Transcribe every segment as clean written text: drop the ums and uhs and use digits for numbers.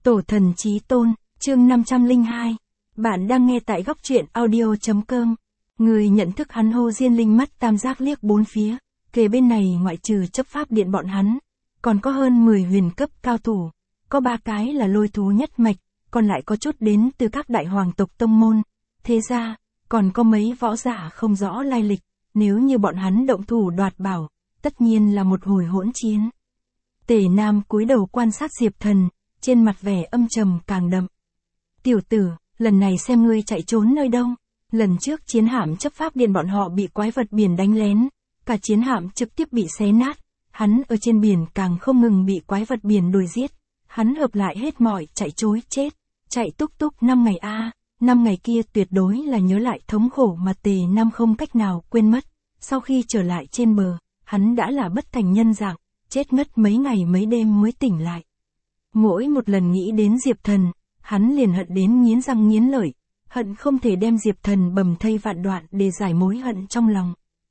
Tổ thần chí tôn, chương 502. Bạn đang nghe tại góc truyện audio.com. Người nhận thức hắn Hồ Diên Linh mắt tam giác liếc bốn phía, kề bên này ngoại trừ chấp pháp điện bọn hắn, còn có hơn 10 huyền cấp cao thủ, có 3 cái là lôi thú nhất mạch, còn lại có chút đến từ các đại hoàng tộc tông môn. Thế ra, còn có mấy võ giả không rõ lai lịch, nếu như bọn hắn động thủ đoạt bảo, tất nhiên là một hồi hỗn chiến. Tề Nam cúi đầu quan sát Diệp Thần, trên mặt vẻ âm trầm càng đậm. Tiểu tử, lần này xem ngươi chạy trốn nơi đâu. Lần trước chiến hạm chấp pháp điện bọn họ bị quái vật biển đánh lén, cả chiến hạm trực tiếp bị xé nát, hắn ở trên biển càng không ngừng bị quái vật biển đuổi giết, hắn hợp lại hết mọi chạy trối chết, chạy túc túc 5 ngày a, 5 ngày kia tuyệt đối là nhớ lại thống khổ mà Tề Nam không cách nào quên mất. Sau khi trở lại trên bờ, hắn đã là bất thành nhân dạng, chết ngất mấy ngày mấy đêm mới tỉnh lại. Mỗi một lần nghĩ đến Diệp Thần, hắn liền hận đến nghiến răng nghiến lợi, hận không thể đem Diệp Thần bầm thây vạn đoạn để giải mối hận trong lòng.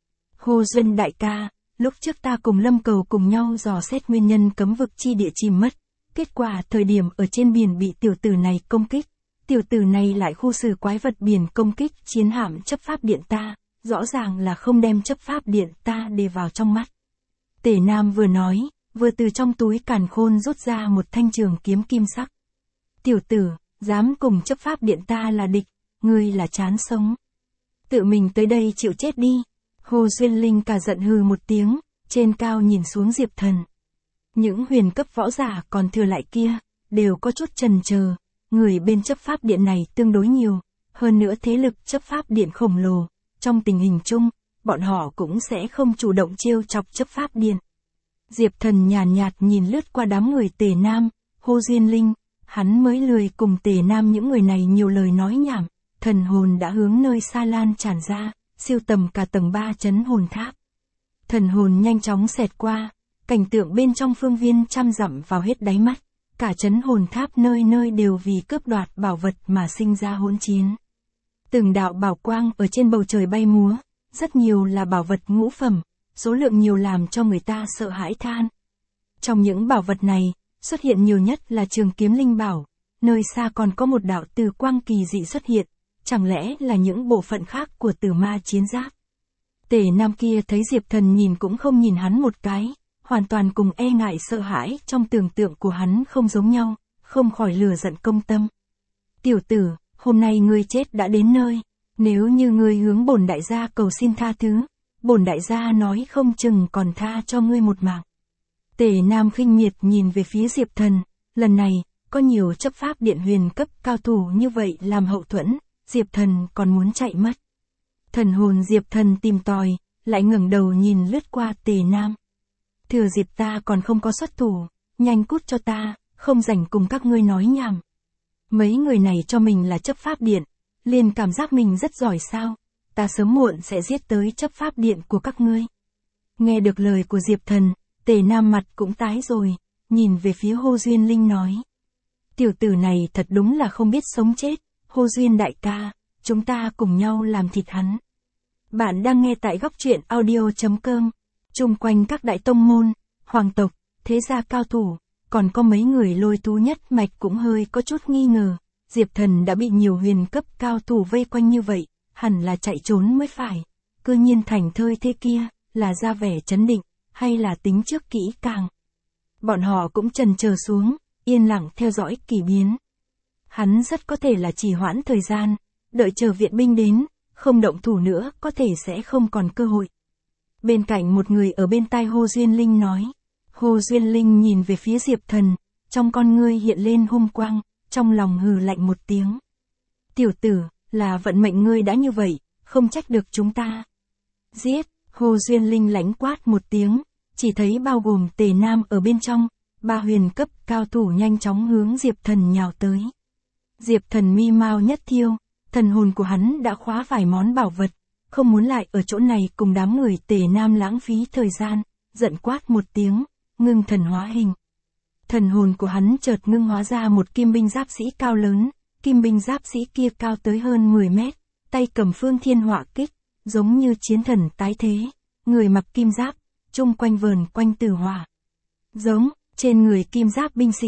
Hồ Duân đại ca, lúc trước ta cùng Lâm Cầu cùng nhau dò xét nguyên nhân cấm vực chi địa chìm mất, kết quả thời điểm ở trên biển bị tiểu tử này công kích, tiểu tử này lại khu xử quái vật biển công kích chiến hạm chấp pháp điện ta, rõ ràng là không đem chấp pháp điện ta để vào trong mắt. Tề Nam vừa nói, vừa từ trong túi càn khôn rút ra một thanh trường kiếm kim sắc. Tiểu tử, dám cùng chấp pháp điện ta là địch, ngươi là chán sống. Tự mình tới đây chịu chết đi. Hồ Duyên Linh cả giận hừ một tiếng, trên cao nhìn xuống Diệp Thần. Những huyền cấp võ giả còn thừa lại kia, đều có chút chần chờ, người bên chấp pháp điện này tương đối nhiều, hơn nữa thế lực chấp pháp điện khổng lồ, trong tình hình chung, bọn họ cũng sẽ không chủ động trêu chọc chấp pháp điện. Diệp Thần nhàn nhạt nhìn lướt qua đám người Tề Nam, Hồ Duyên Linh, hắn mới lười cùng Tề Nam những người này nhiều lời nói nhảm, thần hồn đã hướng nơi xa lan tràn ra, siêu tầm cả tầng 3 trấn hồn tháp. Thần hồn nhanh chóng xẹt qua, cảnh tượng bên trong phương viên trăm dặm vào hết đáy mắt, cả trấn hồn tháp nơi nơi đều vì cướp đoạt bảo vật mà sinh ra hỗn chiến. Từng đạo bảo quang ở trên bầu trời bay múa, rất nhiều là bảo vật ngũ phẩm, số lượng nhiều làm cho người ta sợ hãi than. Trong những bảo vật này, xuất hiện nhiều nhất là trường kiếm linh bảo, nơi xa còn có một đạo từ quang kỳ dị xuất hiện, chẳng lẽ là những bộ phận khác của tử ma chiến giáp. Tề Nam kia thấy Diệp Thần nhìn cũng không nhìn hắn một cái, hoàn toàn cùng e ngại sợ hãi trong tưởng tượng của hắn không giống nhau, không khỏi lừa giận công tâm. Tiểu tử, hôm nay ngươi chết đã đến nơi, nếu như ngươi hướng bổn đại gia cầu xin tha thứ, bổn đại gia nói không chừng còn tha cho ngươi một mạng. Tề Nam khinh miệt nhìn về phía Diệp Thần, lần này, có nhiều chấp pháp điện huyền cấp cao thủ như vậy làm hậu thuẫn, Diệp Thần còn muốn chạy mất. Thần hồn Diệp Thần tìm tòi, lại ngẩng đầu nhìn lướt qua Tề Nam. Thừa dịp ta còn không có xuất thủ, nhanh cút cho ta, không rảnh cùng các ngươi nói nhảm. Mấy người này cho mình là chấp pháp điện, liền cảm giác mình rất giỏi sao, ta sớm muộn sẽ giết tới chấp pháp điện của các ngươi. Nghe được lời của Diệp Thần, Tề Nam mặt cũng tái rồi, nhìn về phía Hồ Duyên Linh nói. Tiểu tử này thật đúng là không biết sống chết, Hồ Duyên đại ca, chúng ta cùng nhau làm thịt hắn. Bạn đang nghe tại góc truyện audio.com, chung quanh các đại tông môn, hoàng tộc, thế gia cao thủ, còn có mấy người lôi thú nhất mạch cũng hơi có chút nghi ngờ, Diệp Thần đã bị nhiều huyền cấp cao thủ vây quanh như vậy, hẳn là chạy trốn mới phải, cư nhiên thành thơi thế kia, là ra vẻ trấn định, hay là tính trước kỹ càng. Bọn họ cũng chần chờ xuống, yên lặng theo dõi kỳ biến. Hắn rất có thể là trì hoãn thời gian, đợi chờ viện binh đến, không động thủ nữa có thể sẽ không còn cơ hội. Bên cạnh một người ở bên tai Hồ Duyên Linh nói. Hồ Duyên Linh nhìn về phía Diệp Thần, trong con ngươi hiện lên hung quang, trong lòng hừ lạnh một tiếng. Tiểu tử, là vận mệnh ngươi đã như vậy, không trách được chúng ta. Giết, Hồ Duyên Linh lãnh quát một tiếng, chỉ thấy bao gồm Tề Nam ở bên trong, 3 huyền cấp cao thủ nhanh chóng hướng Diệp Thần nhào tới. Diệp Thần mi mau nhất thiêu, thần hồn của hắn đã khóa vài món bảo vật, không muốn lại ở chỗ này cùng đám người Tề Nam lãng phí thời gian, giận quát một tiếng, ngưng thần hóa hình. Thần hồn của hắn chợt ngưng hóa ra một kim binh giáp sĩ cao lớn, kim binh giáp sĩ kia cao tới hơn 10 mét, tay cầm phương thiên họa kích, giống như chiến thần tái thế, người mặc kim giáp, chung quanh vờn quanh tử hỏa. Giống, trên người kim giáp binh sĩ,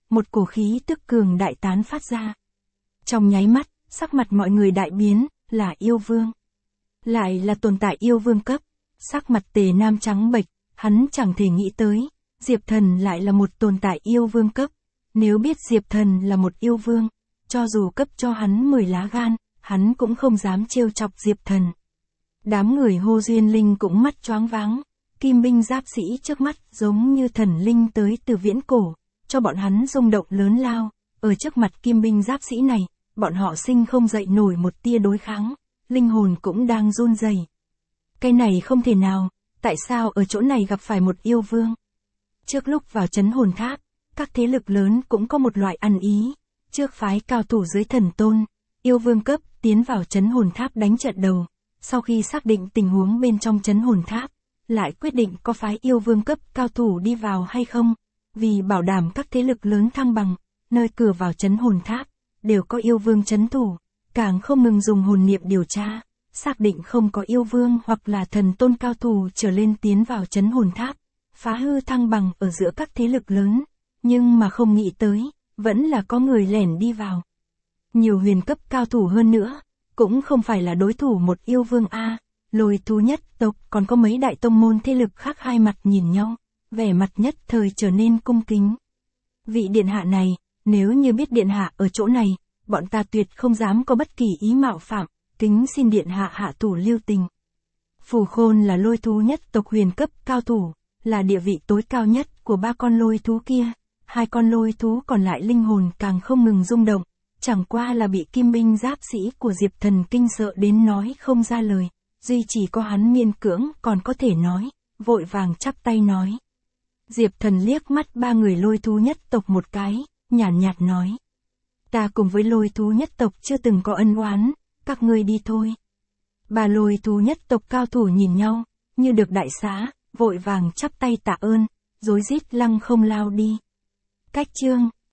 một cổ khí tức cường đại tán phát ra. Trong nháy mắt, sắc mặt mọi người đại biến, là yêu vương. Lại là tồn tại yêu vương cấp. Sắc mặt Tề Nam trắng bệch, hắn chẳng thể nghĩ tới, Diệp Thần lại là một tồn tại yêu vương cấp. Nếu biết Diệp Thần là một yêu vương, cho dù cấp cho hắn 10 lá gan, hắn cũng không dám trêu chọc Diệp Thần. Đám người Hồ Duyên Linh cũng mắt choáng váng, kim binh giáp sĩ trước mắt giống như thần linh tới từ viễn cổ, cho bọn hắn rung động lớn lao. Ở trước mặt kim binh giáp sĩ này, bọn họ sinh không dậy nổi một tia đối kháng, linh hồn cũng đang run rẩy. Cái này không thể nào, tại sao ở chỗ này gặp phải một yêu vương? Trước lúc vào trấn hồn tháp, các thế lực lớn cũng có một loại ăn ý, trước phái cao thủ dưới thần tôn, yêu vương cấp tiến vào trấn hồn tháp đánh trận đầu, sau khi xác định tình huống bên trong trấn hồn tháp, lại quyết định có phái yêu vương cấp cao thủ đi vào hay không, vì bảo đảm các thế lực lớn thăng bằng, nơi cửa vào trấn hồn tháp đều có yêu vương trấn thủ, càng không ngừng dùng hồn niệm điều tra, xác định không có yêu vương hoặc là thần tôn cao thủ trở lên tiến vào trấn hồn tháp, phá hư thăng bằng ở giữa các thế lực lớn, nhưng mà không nghĩ tới, vẫn là có người lẻn đi vào. Nhiều huyền cấp cao thủ hơn nữa, cũng không phải là đối thủ một yêu vương a. Lôi thú nhất tộc còn có mấy đại tông môn thế lực khác hai mặt nhìn nhau, vẻ mặt nhất thời trở nên cung kính. Vị điện hạ này, nếu như biết điện hạ ở chỗ này, bọn ta tuyệt không dám có bất kỳ ý mạo phạm, kính xin điện hạ hạ thủ lưu tình. Phù Khôn là lôi thú nhất tộc huyền cấp cao thủ, là địa vị tối cao nhất của ba con lôi thú kia, hai con lôi thú còn lại linh hồn càng không ngừng rung động, chẳng qua là bị kim binh giáp sĩ của Diệp Thần kinh sợ đến nói không ra lời, duy chỉ có hắn miên cưỡng còn có thể nói, vội vàng chắp tay nói. Diệp Thần liếc mắt ba người lôi thú nhất tộc một cái, nhàn nhạt nói. Ta cùng với lôi thú nhất tộc chưa từng có ân oán, các ngươi đi thôi. Ba lôi thú nhất tộc cao thủ nhìn nhau, như được đại xá, vội vàng chắp tay tạ ơn, rối rít lăng không lao đi. Cách chương